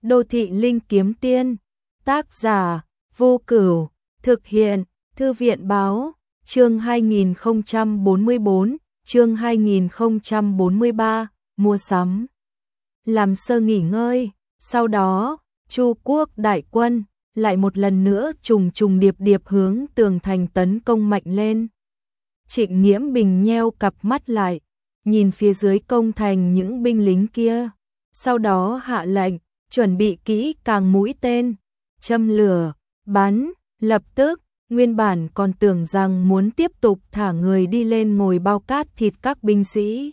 Đô thị linh kiếm tiên, tác giả, Vô Cửu, thực hiện, Thư viện báo, chương 2044, chương 2043, mua sắm. Làm sơ nghỉ ngơi, sau đó, Chu quốc đại quân lại một lần nữa trùng trùng điệp điệp hướng tường thành tấn công mạnh lên. Trịnh Nghiễm Bình nheo cặp mắt lại, nhìn phía dưới công thành những binh lính kia, sau đó hạ lệnh, chuẩn bị kỹ càng mũi tên, châm lửa, bắn, lập tức, nguyên bản còn tưởng rằng muốn tiếp tục thả người đi lên ngồi bao cát thịt các binh sĩ.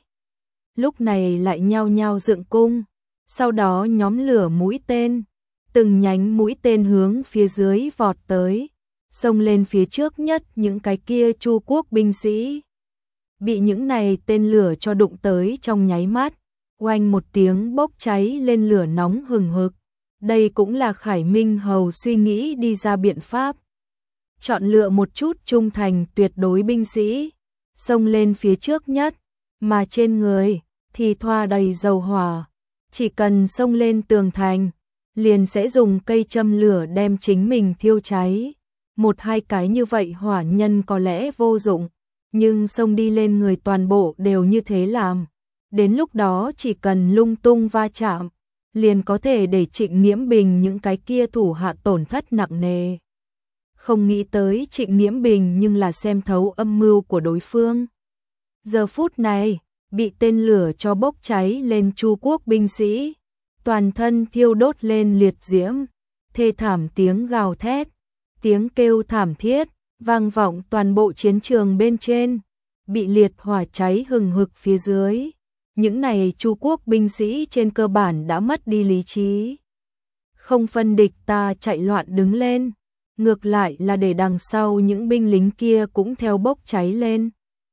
Lúc này lại nhao nhao dựng cung, sau đó nhóm lửa mũi tên, từng nhánh mũi tên hướng phía dưới vọt tới, xông lên phía trước nhất những cái kia Chu quốc binh sĩ. Bị những này tên lửa cho đụng tới trong nháy mắt, oanh một tiếng bốc cháy lên lửa nóng hừng hực. Đây cũng là Khải Minh Hầu suy nghĩ đi ra biện pháp. Chọn lựa một chút trung thành tuyệt đối binh sĩ, xông lên phía trước nhất, mà trên người thì thoa đầy dầu hỏa. Chỉ cần xông lên tường thành, liền sẽ dùng cây châm lửa đem chính mình thiêu cháy. Một hai cái như vậy hỏa nhân có lẽ vô dụng, nhưng xông đi lên người toàn bộ đều như thế làm. Đến lúc đó chỉ cần lung tung va chạm, liền có thể để Trịnh Nghiễm Bình những cái kia thủ hạ tổn thất nặng nề. Không nghĩ tới Trịnh Nghiễm Bình nhưng là xem thấu âm mưu của đối phương. Giờ phút này, bị tên lửa cho bốc cháy lên Chu quốc binh sĩ, toàn thân thiêu đốt lên liệt diễm, thê thảm tiếng gào thét, tiếng kêu thảm thiết, vang vọng toàn bộ chiến trường bên trên, bị liệt hỏa cháy hừng hực phía dưới. Những này Chu quốc binh sĩ trên cơ bản đã mất đi lý trí. Không phân địch ta chạy loạn đứng lên, ngược lại là để đằng sau những binh lính kia cũng theo bốc cháy lên.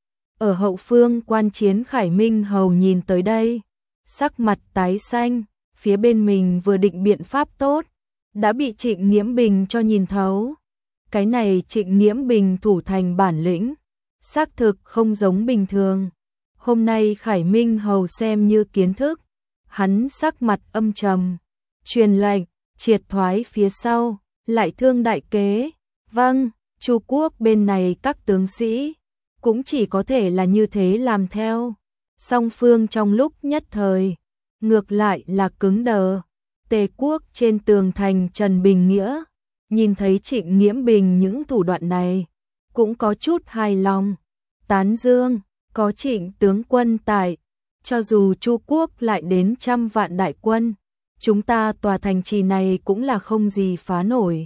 Ở hậu phương quan chiến Khải Minh Hầu nhìn tới đây, sắc mặt tái xanh, phía bên mình vừa định biện pháp tốt, đã bị Trịnh Nghiễm Bình cho nhìn thấu. Cái này Trịnh Nghiễm Bình thủ thành bản lĩnh, xác thực không giống bình thường. Hôm nay Khải Minh Hầu xem như kiến thức, hắn sắc mặt âm trầm, truyền lệnh, triệt thoái phía sau, lại thương đại kế. Vâng, Chu quốc bên này các tướng sĩ cũng chỉ có thể là như thế làm theo. Song phương trong lúc nhất thời, ngược lại là cứng đờ. Tề quốc trên tường thành Trần Bình Nghĩa, nhìn thấy Trịnh Nghiễm Bình những thủ đoạn này, cũng có chút hài lòng, tán dương, có Trịnh tướng quân tại, cho dù Chu quốc lại đến 100 vạn đại quân, chúng ta tòa thành trì này cũng là không gì phá nổi.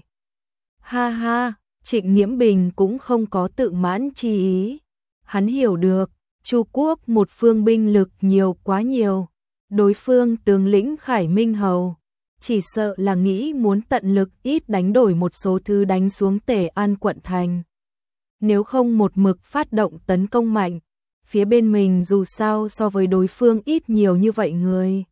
Ha ha, Trịnh Nghiễm Bình cũng không có tự mãn chi ý. Hắn hiểu được, Chu quốc một phương binh lực nhiều quá nhiều, đối phương tướng lĩnh Khải Minh Hầu chỉ sợ là nghĩ muốn tận lực ít đánh đổi một số thứ đánh xuống Tề An quận thành. Nếu không một mực phát động tấn công mạnh, phía bên mình dù sao so với đối phương ít nhiều như vậy người,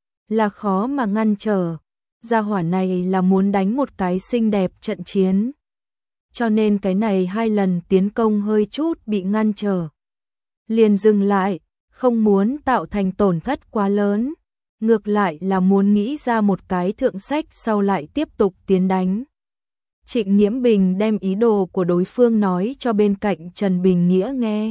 là khó mà ngăn trở. Gia hỏa này là muốn đánh một cái xinh đẹp trận chiến, cho nên cái này hai lần tiến công hơi chút bị ngăn trở, liền dừng lại, không muốn tạo thành tổn thất quá lớn, ngược lại là muốn nghĩ ra một cái thượng sách sau lại tiếp tục tiến đánh. Trịnh Nghiễm Bình đem ý đồ của đối phương nói cho bên cạnh Trần Bình Nghĩa nghe.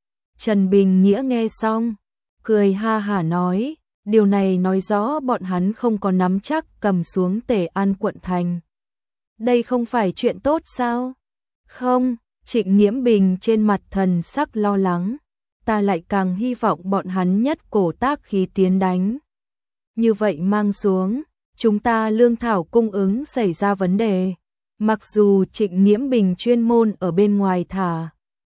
Trần Bình Nghĩa nghe xong, cười ha hả nói, điều này nói rõ bọn hắn không có nắm chắc cầm xuống Tề An quận thành. Đây không phải chuyện tốt sao? Không, Trịnh Nghiễm Bình trên mặt thần sắc lo lắng, ta lại càng hy vọng bọn hắn nhất cổ tác khí tiến đánh. Như vậy mang xuống, chúng ta lương thảo cung ứng xảy ra vấn đề. Mặc dù Trịnh Nghiễm Bình chuyên môn ở bên ngoài thả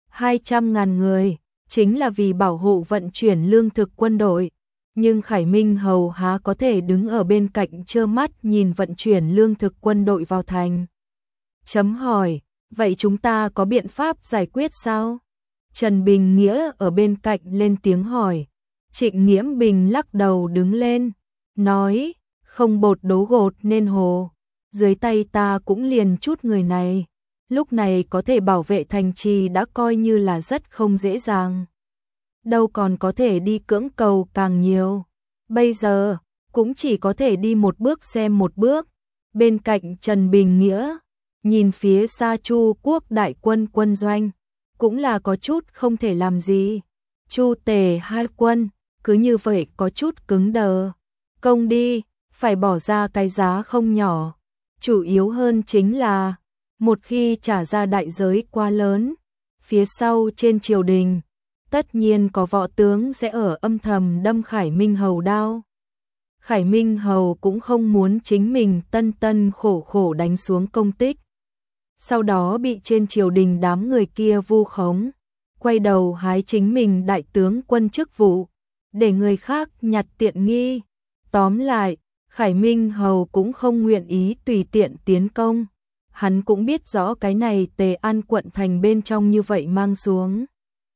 200.000 người, chính là vì bảo hộ vận chuyển lương thực quân đội, nhưng Khải Minh Hầu há có thể đứng ở bên cạnh trơ mắt nhìn vận chuyển lương thực quân đội vào thành. Chấm hỏi, vậy chúng ta có biện pháp giải quyết sao? Trần Bình Nghĩa ở bên cạnh lên tiếng hỏi. Trịnh Nghiễm Bình lắc đầu đứng lên, nói, không bột đố gột nên hồ, dưới tay ta cũng liền chút người này, lúc này có thể bảo vệ thành trì đã coi như là rất không dễ dàng. Đâu còn có thể đi cưỡng cầu càng nhiều. Bây giờ, cũng chỉ có thể đi một bước xem một bước. Bên cạnh Trần Bình Nghĩa, nhìn phía xa Chu Quốc đại quân quân doanh, cũng là có chút không thể làm gì. Chu Tề hai quân, cứ như vậy có chút cứng đờ. Công đi, phải bỏ ra cái giá không nhỏ. Chủ yếu hơn chính là, một khi trả ra đại giới quá lớn, phía sau trên triều đình, tất nhiên có võ tướng sẽ ở âm thầm đâm Khải Minh Hầu đao. Khải Minh Hầu cũng không muốn chính mình tân tân khổ khổ đánh xuống công tích, sau đó bị trên triều đình đám người kia vu khống, quay đầu hái chính mình đại tướng quân chức vụ, để người khác nhặt tiện nghi. Tóm lại, Khải Minh Hầu cũng không nguyện ý tùy tiện tiến công. Hắn cũng biết rõ cái này Tề An quận thành bên trong như vậy mang xuống,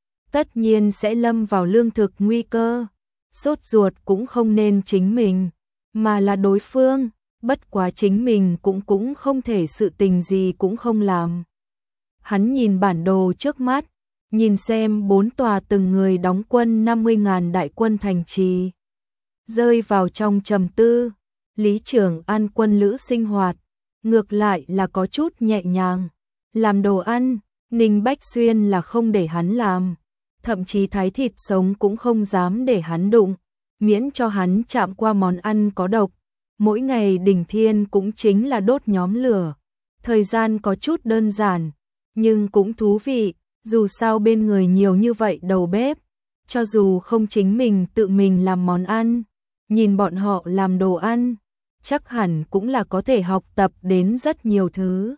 tất nhiên sẽ lâm vào lương thực nguy cơ. Sốt ruột cũng không nên chính mình, mà là đối phương, bất quá chính mình cũng không thể sự tình gì cũng không làm. Hắn nhìn bản đồ trước mắt, nhìn xem 4 tòa từng người đóng quân 50.000 đại quân thành trì, rơi vào trong trầm tư. Lý Trường An quân lữ sinh hoạt, ngược lại là có chút nhẹ nhàng. Làm đồ ăn, Ninh Bách Xuyên là không để hắn làm, thậm chí thái thịt sống cũng không dám để hắn đụng, miễn cho hắn chạm qua món ăn có độc. Mỗi ngày Đình Thiên cũng chính là đốt nhóm lửa. Thời gian có chút đơn giản, nhưng cũng thú vị, dù sao bên người nhiều như vậy đầu bếp, cho dù không chính mình tự mình làm món ăn, nhìn bọn họ làm đồ ăn, chắc hẳn cũng là có thể học tập đến rất nhiều thứ.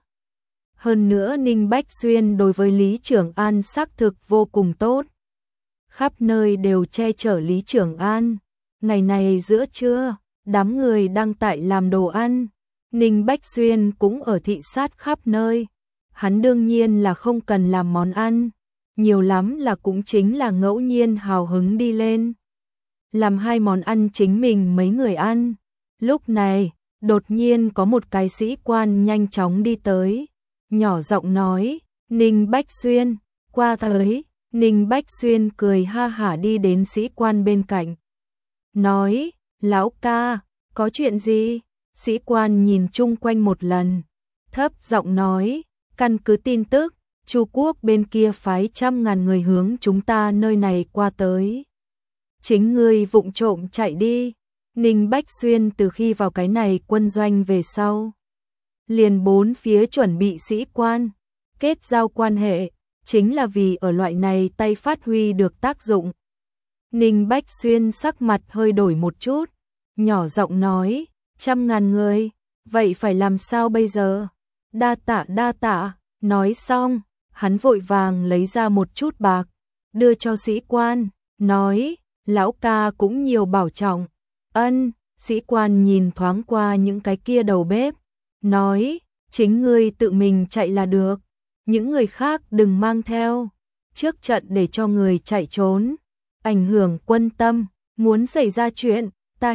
Hơn nữa Ninh Bách Xuyên đối với Lý Trường An xác thực vô cùng tốt, khắp nơi đều che chở Lý Trường An. Ngày này giữa trưa, đám người đang tại làm đồ ăn, Ninh Bách Xuyên cũng ở thị sát khắp nơi. Hắn đương nhiên là không cần làm món ăn, nhiều lắm là cũng chính là ngẫu nhiên hào hứng đi lên, làm 2 món ăn chính mình mấy người ăn. Lúc này, đột nhiên có một cái sĩ quan nhanh chóng đi tới, nhỏ giọng nói, Ninh Bách Xuyên, qua tới. Ninh Bách Xuyên cười ha hả đi đến sĩ quan bên cạnh, nói, lão ca, có chuyện gì? Sĩ quan nhìn chung quanh một lần, thấp giọng nói, căn cứ tin tức, Chu Quốc bên kia phái 100.000 người hướng chúng ta nơi này qua tới. Chính ngươi vụng trộm chạy đi. Ninh Bách Xuyên từ khi vào cái này quân doanh về sau, liền 4 phía chuẩn bị sĩ quan, kết giao quan hệ, chính là vì ở loại này tay phát huy được tác dụng. Ninh Bách Xuyên sắc mặt hơi đổi một chút, nhỏ giọng nói, 100.000 người, vậy phải làm sao bây giờ? Đa tạ. Nói xong, hắn vội vàng lấy ra một chút bạc, đưa cho sĩ quan, nói, lão ca cũng nhiều bảo trọng. Ân. Sĩ quan nhìn thoáng qua những cái kia đầu bếp, nói, chính ngươi tự mình chạy là được, những người khác đừng mang theo, trước trận để cho người chạy trốn, ảnh hưởng quân tâm, muốn xảy ra chuyện. Ta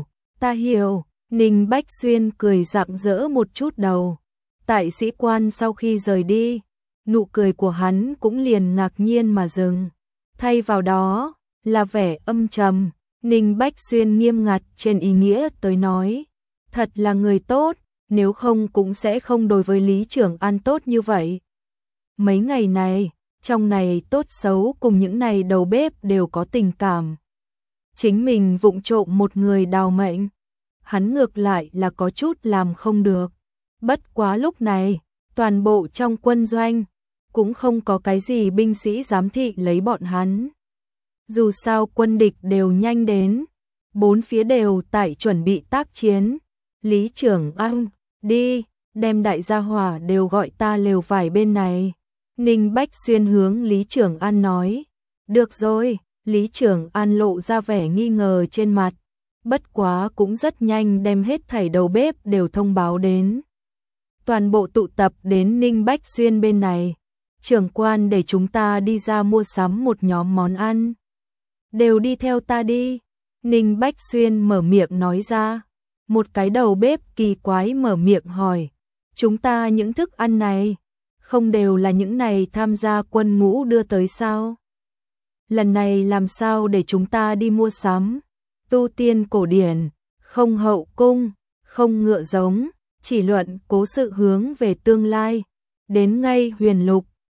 hiểu. Ninh Bách Xuyên cười rạng rỡ một chút đầu. Tại sĩ quan sau khi rời đi, nụ cười của hắn cũng liền ngạc nhiên mà dừng, thay vào đó là vẻ âm trầm. Ninh Bách Xuyên nghiêm ngặt trên ý nghĩa tới nói, thật là người tốt, nếu không cũng sẽ không đối với Lý Trường An tốt như vậy. Mấy ngày này, trong này tốt xấu cùng những này đầu bếp đều có tình cảm. Chính mình vụng trộm một người đào mệnh, hắn ngược lại là có chút làm không được. Bất quá lúc này, toàn bộ trong quân doanh, cũng không có cái gì binh sĩ giám thị lấy bọn hắn. Dù sao quân địch đều nhanh đến, 4 phía đều tại chuẩn bị tác chiến. Lý Trường An, đi, đem đại gia hỏa đều gọi ta lều vải bên này. Ninh Bách Xuyên hướng Lý Trường An nói. Được rồi, Lý Trường An lộ ra vẻ nghi ngờ trên mặt, bất quá cũng rất nhanh đem hết thảy đầu bếp đều thông báo đến. Toàn bộ tụ tập đến Ninh Bách Xuyên bên này. Trưởng quan để chúng ta đi ra mua sắm một nhóm món ăn. Đều đi theo ta đi. Ninh Bách Xuyên mở miệng nói ra. Một cái đầu bếp kỳ quái mở miệng hỏi. Chúng ta những thức ăn này, không đều là những này tham gia quân ngũ đưa tới sao? Lần này làm sao để chúng ta đi mua sắm? Tu tiên cổ điển, không hậu cung, không ngựa giống, chỉ luận cố sự hướng về tương lai. Đến ngay huyền lục,